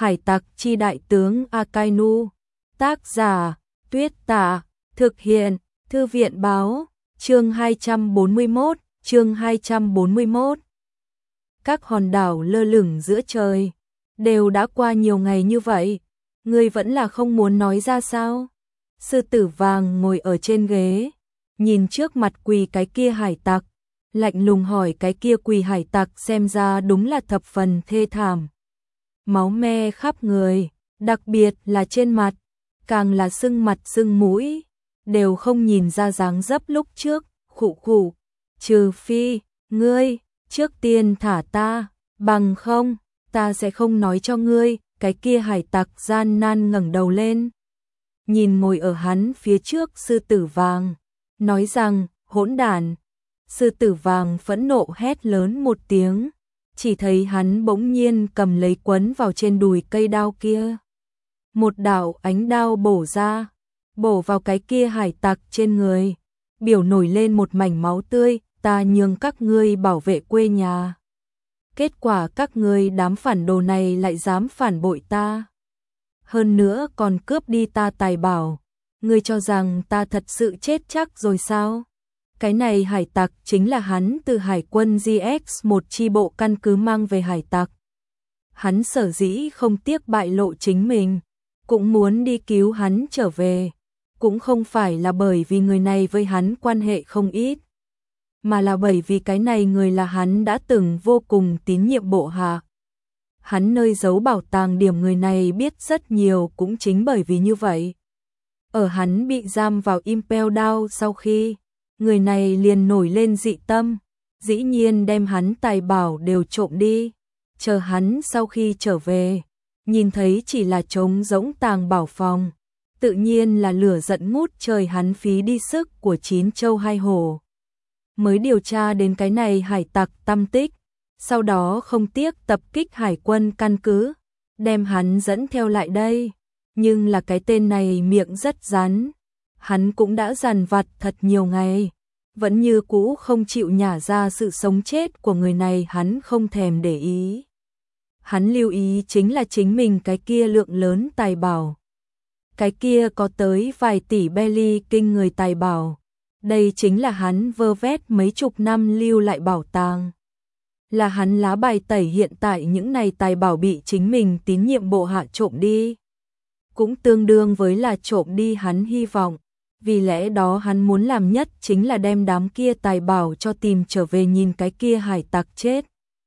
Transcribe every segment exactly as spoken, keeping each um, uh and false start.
Hải tặc chi đại tướng Akainu. Tác giả Tuyết Tả. Thực hiện Thư viện Báo. Chương hai trăm bốn mươi mốt. Chương hai trăm bốn mươi mốt. Các hòn đảo lơ lửng giữa trời. Đều đã qua nhiều ngày như vậy, ngươi vẫn là không muốn nói ra sao? Sư tử vàng ngồi ở trên ghế, nhìn trước mặt quỳ cái kia hải tặc, lạnh lùng hỏi cái kia quỳ hải tặc xem ra đúng là thập phần thê thảm. Máu me khắp người, đặc biệt là trên mặt, càng là sưng mặt sưng mũi, đều không nhìn ra dáng dấp lúc trước, khụ khụ, trừ phi, ngươi, trước tiên thả ta, bằng không, ta sẽ không nói cho ngươi. Cái kia hải tặc gian nan ngẩng đầu lên, nhìn ngồi ở hắn phía trước sư tử vàng, nói rằng, hỗn đản. Sư tử vàng phẫn nộ hét lớn một tiếng, chỉ thấy hắn bỗng nhiên cầm lấy quấn vào trên đùi cây đao kia. Một đạo ánh đao bổ ra, bổ vào cái kia hải tặc trên người, biểu nổi lên một mảnh máu tươi, ta nhường các ngươi bảo vệ quê nhà. Kết quả các ngươi đám phản đồ này lại dám phản bội ta. Hơn nữa còn cướp đi ta tài bảo. Ngươi cho rằng ta thật sự chết chắc rồi sao? Cái này hải tặc chính là hắn từ hải quân giê ích một chi bộ căn cứ mang về hải tặc. Hắn sở dĩ không tiếc bại lộ chính mình, cũng muốn đi cứu hắn trở về. Cũng không phải là bởi vì người này với hắn quan hệ không ít, mà là bởi vì cái này người là hắn đã từng vô cùng tín nhiệm bộ hạ. Hắn nơi giấu bảo tàng điểm người này biết rất nhiều cũng chính bởi vì như vậy. Ở hắn bị giam vào Impel Down sau khi, người này liền nổi lên dị tâm, dĩ nhiên đem hắn tài bảo đều trộm đi. Chờ hắn sau khi trở về, nhìn thấy chỉ là trống rỗng tàng bảo phòng, tự nhiên là lửa giận ngút trời, hắn phí đi sức của chín châu hai hổ mới điều tra đến cái này hải tặc tăm tích, sau đó không tiếc tập kích hải quân căn cứ, đem hắn dẫn theo lại đây. Nhưng là cái tên này miệng rất rắn, hắn cũng đã dằn vặt thật nhiều ngày, vẫn như cũ không chịu nhả ra sự sống chết của người này, hắn không thèm để ý. Hắn lưu ý chính là chính mình cái kia lượng lớn tài bảo. Cái kia có tới vài tỷ belly kinh người tài bảo. Đây chính là hắn vơ vét mấy chục năm lưu lại bảo tàng. Là hắn lá bài tẩy hiện tại những này tài bảo bị chính mình tín nhiệm bộ hạ trộm đi. Cũng tương đương với là trộm đi hắn hy vọng. Vì lẽ đó hắn muốn làm nhất chính là đem đám kia tài bảo cho tìm trở về, nhìn cái kia hải tặc chết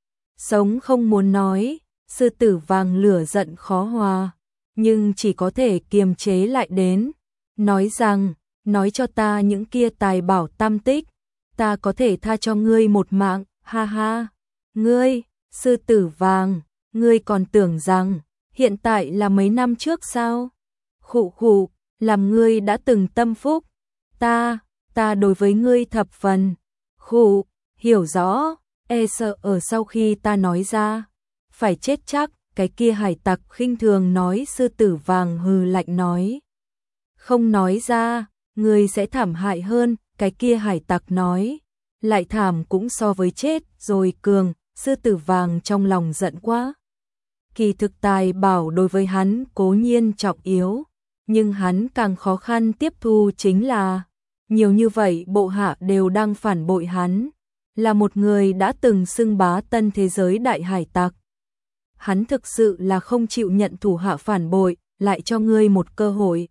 sống không muốn nói. Sư tử vàng lửa giận khó hòa, nhưng chỉ có thể kiềm chế lại đến, nói rằng, nói cho ta những kia tài bảo tam tích, ta có thể tha cho ngươi một mạng, ha ha. Ngươi, sư tử vàng, ngươi còn tưởng rằng, hiện tại là mấy năm trước sao? Khụ khụ, làm ngươi đã từng tâm phúc, ta, ta đối với ngươi thập phần, khụ, hiểu rõ, e sợ ở sau khi ta nói ra, phải chết chắc. Cái kia hải tặc khinh thường nói. Sư tử vàng hừ lạnh nói, không nói ra, ngươi sẽ thảm hại hơn. Cái kia hải tặc nói, lại thảm cũng so với chết rồi cường. Sư tử vàng trong lòng giận quá. Kỳ thực tài bảo đối với hắn cố nhiên trọng yếu, nhưng hắn càng khó khăn tiếp thu chính là, nhiều như vậy bộ hạ đều đang phản bội hắn, là một người đã từng xưng bá tân thế giới đại hải tặc. Hắn thực sự là không chịu nhận thủ hạ phản bội, lại cho ngươi một cơ hội.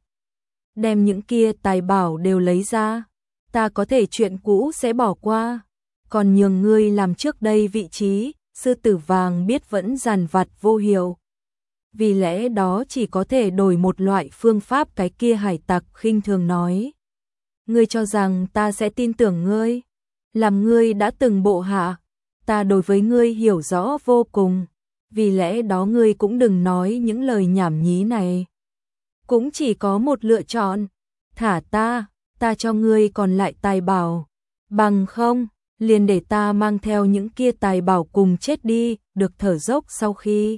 Đem những kia tài bảo đều lấy ra, ta có thể chuyện cũ sẽ bỏ qua, còn nhường ngươi làm trước đây vị trí. Sư tử vàng biết vẫn dằn vặt vô hiệu, vì lẽ đó chỉ có thể đổi một loại phương pháp. Cái kia hải tặc khinh thường nói, ngươi cho rằng ta sẽ tin tưởng ngươi? Làm ngươi đã từng bộ hạ, ta đối với ngươi hiểu rõ vô cùng. Vì lẽ đó ngươi cũng đừng nói những lời nhảm nhí này. Cũng chỉ có một lựa chọn, thả ta, ta cho ngươi còn lại tài bảo. Bằng không, liền để ta mang theo những kia tài bảo cùng chết đi. Được thở dốc sau khi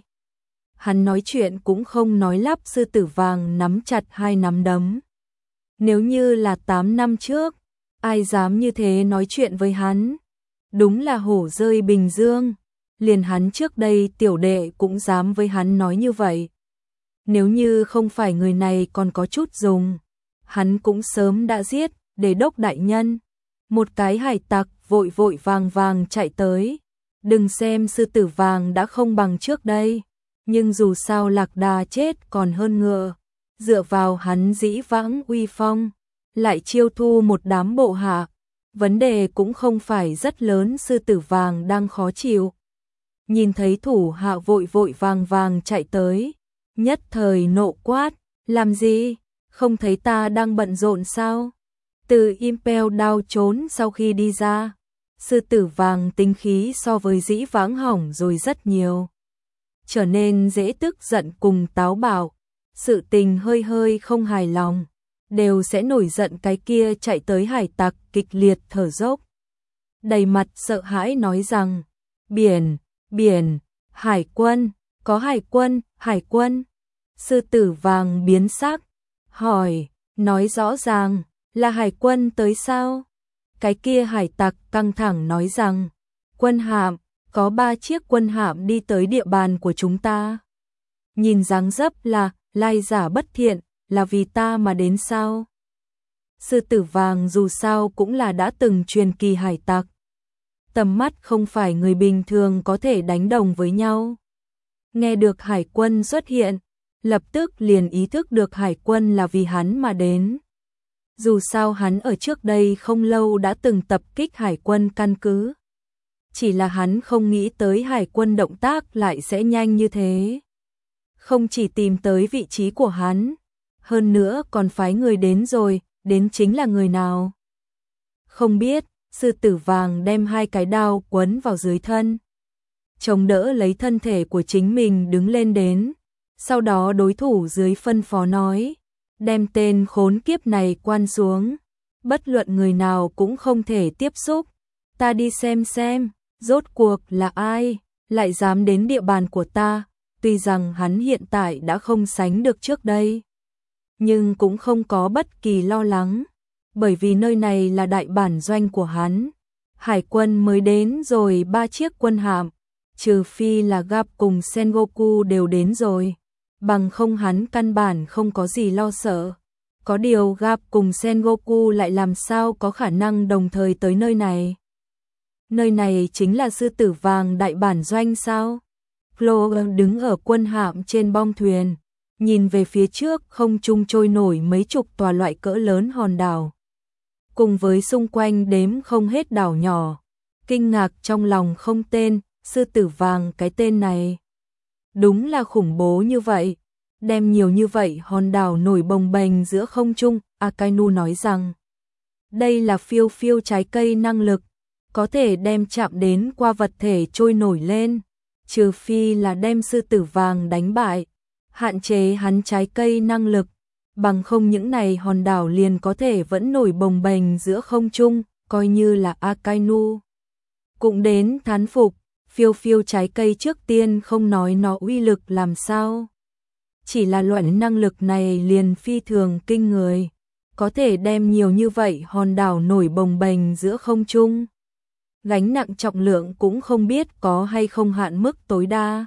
hắn nói chuyện cũng không nói lắp, sư tử vàng nắm chặt hai nắm đấm. Nếu như là tám năm trước, ai dám như thế nói chuyện với hắn? Đúng là hổ rơi bình dương. liền hắn trước đây tiểu đệ cũng dám với hắn nói như vậy. Nếu như không phải người này còn có chút dùng, hắn cũng sớm đã giết, Đế đốc đại nhân. Một cái hải tặc vội vội vàng vàng chạy tới. Đừng xem sư tử vàng đã không bằng trước đây, nhưng dù sao Lạc Đà chết còn hơn ngựa. Dựa vào hắn dĩ vãng uy phong, lại chiêu thu một đám bộ hạ. Vấn đề cũng không phải rất lớn, sư tử vàng đang khó chịu. Nhìn thấy thủ hạ vội vội vàng vàng chạy tới, nhất thời nộ quát, làm gì, không thấy ta đang bận rộn sao? Từ Impel Down trốn sau khi đi ra, sư tử vàng tính khí so với dĩ vãng hỏng rồi rất nhiều. Trở nên dễ tức giận cùng táo bạo, sự tình hơi hơi không hài lòng, đều sẽ nổi giận. Cái kia chạy tới hải tặc kịch liệt thở dốc, đầy mặt sợ hãi nói rằng, biển, biển, hải quân, có hải quân, hải quân. Sư tử vàng biến sắc, hỏi, nói rõ ràng, là hải quân tới sao? Cái kia hải tặc căng thẳng nói rằng, quân hạm, có ba chiếc quân hạm đi tới địa bàn của chúng ta. Nhìn dáng dấp là, lai giả bất thiện, là vì ta mà đến sao? Sư tử vàng dù sao cũng là đã từng truyền kỳ hải tặc. Tầm mắt không phải người bình thường có thể đánh đồng với nhau. Nghe được hải quân xuất hiện, lập tức liền ý thức được hải quân là vì hắn mà đến. Dù sao hắn ở trước đây không lâu đã từng tập kích hải quân căn cứ. Chỉ là hắn không nghĩ tới hải quân động tác lại sẽ nhanh như thế. Không chỉ tìm tới vị trí của hắn, hơn nữa còn phái người đến rồi, đến chính là người nào? Không biết. Sư tử vàng đem hai cái đao quấn vào dưới thân, chống đỡ lấy thân thể của chính mình đứng lên đến. Sau đó đối thủ dưới phân phó nói, đem tên khốn kiếp này quan xuống, bất luận người nào cũng không thể tiếp xúc. Ta đi xem xem, rốt cuộc là ai, lại dám đến địa bàn của ta. Tuy rằng hắn hiện tại đã không sánh được trước đây, nhưng cũng không có bất kỳ lo lắng. Bởi vì nơi này là đại bản doanh của hắn. Hải quân mới đến rồi ba chiếc quân hạm, trừ phi là Garp cùng Sengoku đều đến rồi, bằng không hắn căn bản không có gì lo sợ. Có điều Garp cùng Sengoku lại làm sao có khả năng đồng thời tới nơi này? Nơi này chính là sư tử vàng đại bản doanh sao? Flo đứng ở quân hạm trên bong thuyền, nhìn về phía trước không trung trôi nổi mấy chục tòa loại cỡ lớn hòn đảo, cùng với xung quanh đếm không hết đảo nhỏ. Kinh ngạc trong lòng không tên, sư tử vàng cái tên này đúng là khủng bố như vậy, đem nhiều như vậy hòn đảo nổi bồng bềnh giữa không trung. Akainu nói rằng, đây là phiêu phiêu trái cây năng lực, có thể đem chạm đến qua vật thể trôi nổi lên, trừ phi là đem sư tử vàng đánh bại, hạn chế hắn trái cây năng lực. Bằng không những này hòn đảo liền có thể vẫn nổi bồng bềnh giữa không trung, coi như là Akainu cũng đến thán phục. Phiêu phiêu trái cây trước tiên không nói nó uy lực làm sao, chỉ là loại năng lực này liền phi thường kinh người, có thể đem nhiều như vậy hòn đảo nổi bồng bềnh giữa không trung. Gánh nặng trọng lượng cũng không biết có hay không hạn mức tối đa,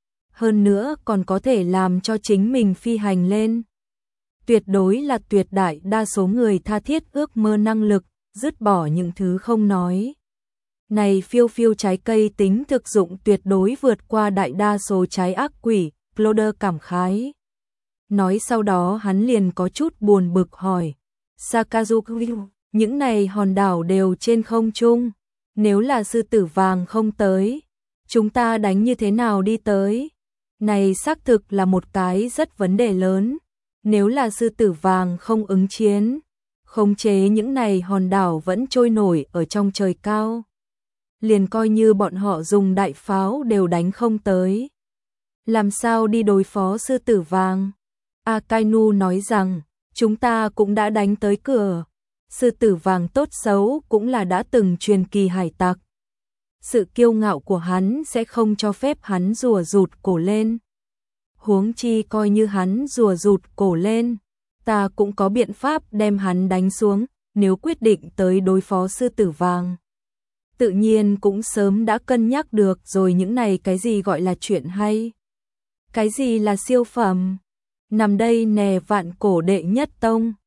hơn nữa còn có thể làm cho chính mình phi hành lên. Tuyệt đối là tuyệt đại đa số người tha thiết ước mơ năng lực, dứt bỏ những thứ không nói. Này phiêu phiêu trái cây tính thực dụng tuyệt đối vượt qua đại đa số trái ác quỷ, Cloder cảm khái. Nói sau đó hắn liền có chút buồn bực hỏi, Sakazuki, những này hòn đảo đều trên không trung, nếu là sư tử vàng không tới, chúng ta đánh như thế nào đi tới? Này xác thực là một cái rất vấn đề lớn. Nếu là sư tử vàng không ứng chiến, khống chế những này hòn đảo vẫn trôi nổi ở trong trời cao, liền coi như bọn họ dùng đại pháo đều đánh không tới. Làm sao đi đối phó sư tử vàng? Akainu nói rằng, chúng ta cũng đã đánh tới cửa. Sư tử vàng tốt xấu cũng là đã từng truyền kỳ hải tặc. Sự kiêu ngạo của hắn sẽ không cho phép hắn rùa rụt cổ lên. Huống chi coi như hắn rùa rụt cổ lên, ta cũng có biện pháp đem hắn đánh xuống, nếu quyết định tới đối phó sư tử vàng. tự nhiên cũng sớm đã cân nhắc được rồi những này cái gì gọi là chuyện hay. Cái gì là siêu phẩm? Nằm đây nè vạn cổ đệ nhất tông.